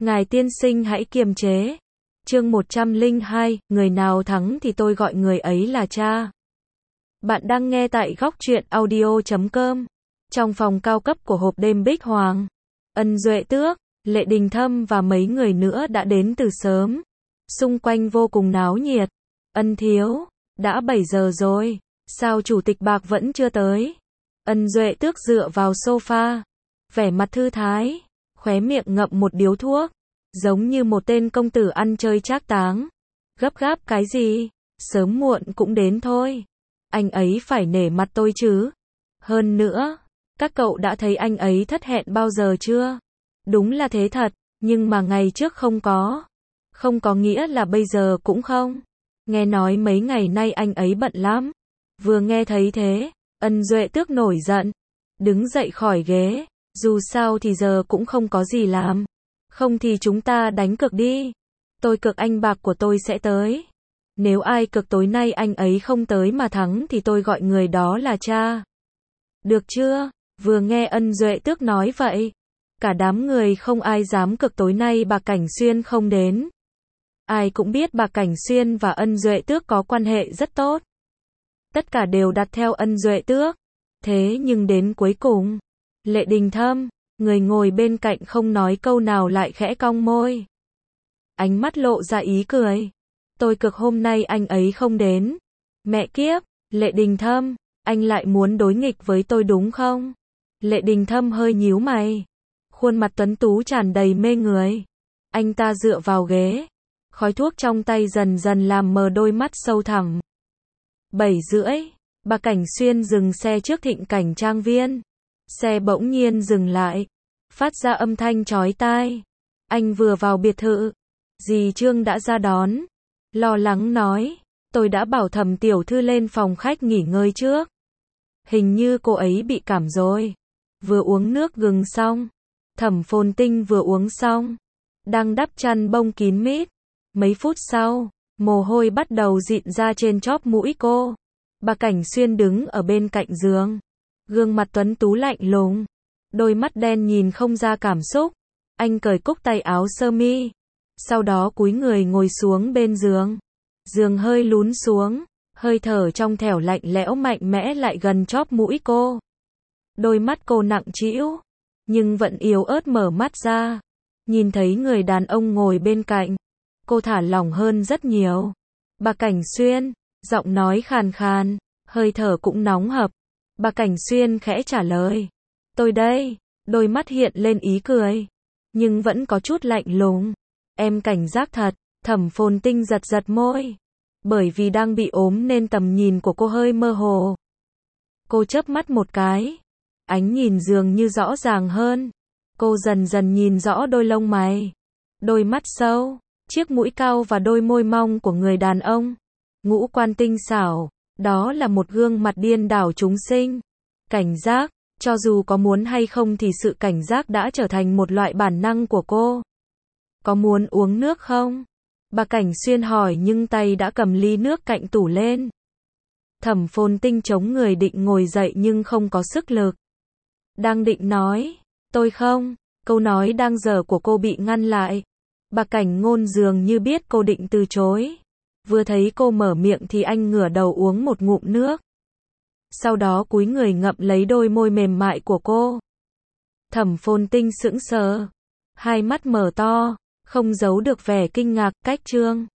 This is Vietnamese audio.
Ngài tiên sinh hãy kiềm chế. Chương 102, người nào thắng thì tôi gọi người ấy là cha. Bạn đang nghe tại góc truyện audio.com. Trong phòng cao cấp của hộp đêm Bích Hoàng, Ân Duệ Tước, Lệ Đình Thâm và mấy người nữa đã đến từ sớm. Xung quanh vô cùng náo nhiệt. Ân thiếu, đã 7 giờ rồi, sao chủ tịch Bạc vẫn chưa tới? Ân Duệ Tước dựa vào sofa, vẻ mặt thư thái, khóe miệng ngậm một điếu thuốc, giống như một tên công tử ăn chơi trác táng. Gấp gáp cái gì, sớm muộn cũng đến thôi. Anh ấy phải nể mặt tôi chứ. Hơn nữa, các cậu đã thấy anh ấy thất hẹn bao giờ chưa? Đúng là thế thật, nhưng mà ngày trước không có. Không có nghĩa là bây giờ cũng không. Nghe nói mấy ngày nay anh ấy bận lắm. Vừa nghe thấy thế, Ân Duệ Tước nổi giận, đứng dậy khỏi ghế, dù sao thì giờ cũng không có gì làm. Không thì chúng ta đánh cược đi. Tôi cược anh Bạc của tôi sẽ tới. Nếu ai cược tối nay anh ấy không tới mà thắng thì tôi gọi người đó là cha. Được chưa? Vừa nghe Ân Duệ Tước nói vậy, cả đám người không ai dám cược tối nay Bạc Cảnh Xuyên không đến. Ai cũng biết Bạc Cảnh Xuyên và Ân Duệ Tước có quan hệ rất tốt. Tất cả đều đặt theo Ân Duệ Tước. Thế nhưng đến cuối cùng, Lệ Đình Thâm, người ngồi bên cạnh không nói câu nào lại khẽ cong môi. Ánh mắt lộ ra ý cười. Tôi cược hôm nay anh ấy không đến. Mẹ kiếp, Lệ Đình Thâm, anh lại muốn đối nghịch với tôi đúng không? Lệ Đình Thâm hơi nhíu mày. Khuôn mặt tuấn tú tràn đầy mê người. Anh ta dựa vào ghế. Khói thuốc trong tay dần dần làm mờ đôi mắt sâu thẳm. 7:30, Bạc Cảnh Xuyên dừng xe trước Thịnh Cảnh Trang Viên. Xe bỗng nhiên dừng lại, phát ra âm thanh chói tai. Anh vừa vào biệt thự, dì Trương đã ra đón. Lo lắng nói, tôi đã bảo Thẩm tiểu thư lên phòng khách nghỉ ngơi trước. Hình như cô ấy bị cảm rồi. Vừa uống nước gừng xong, Thẩm Phồn Tinh vừa uống xong, đang đắp chăn bông kín mít. Mấy phút sau, mồ hôi bắt đầu dịn ra trên chóp mũi cô. Bạc Cảnh Xuyên đứng ở bên cạnh giường, gương mặt tuấn tú lạnh lùng, đôi mắt đen nhìn không ra cảm xúc. Anh cởi cúc tay áo sơ mi, sau đó cúi người ngồi xuống bên giường. Giường hơi lún xuống, hơi thở trong trẻo lạnh lẽo mạnh mẽ lại gần chóp mũi cô. Đôi mắt cô nặng trĩu, nhưng vẫn yếu ớt mở mắt ra. Nhìn thấy người đàn ông ngồi bên cạnh, cô thả lỏng hơn rất nhiều. Bạc Cảnh Xuyên, giọng nói khàn khàn, hơi thở cũng nóng hập. Bạc Cảnh Xuyên khẽ trả lời. Tôi đây, đôi mắt hiện lên ý cười, nhưng vẫn có chút lạnh lùng. Em cảnh giác thật. Thẩm Phồn Tinh giật giật môi. Bởi vì đang bị ốm nên tầm nhìn của cô hơi mơ hồ. Cô chớp mắt một cái. Ánh nhìn dường như rõ ràng hơn. Cô dần dần nhìn rõ đôi lông mày, đôi mắt sâu, chiếc mũi cao và đôi môi mong của người đàn ông. Ngũ quan tinh xảo, đó là một gương mặt điên đảo chúng sinh. Cảnh giác, cho dù có muốn hay không thì sự cảnh giác đã trở thành một loại bản năng của cô. Có muốn uống nước không? Bạc Cảnh Xuyên hỏi nhưng tay đã cầm ly nước cạnh tủ lên. Thẩm Phồn Tinh chống người định ngồi dậy nhưng không có sức lực. Đang định nói, tôi không, câu nói đang dở của cô bị ngăn lại. Bạc Cảnh Ngôn dường như biết cô định từ chối. Vừa thấy cô mở miệng thì anh ngửa đầu uống một ngụm nước. Sau đó cúi người ngậm lấy đôi môi mềm mại của cô. Thẩm Phồn Tinh sững sờ, hai mắt mở to, không giấu được vẻ kinh ngạc. Cách Trương,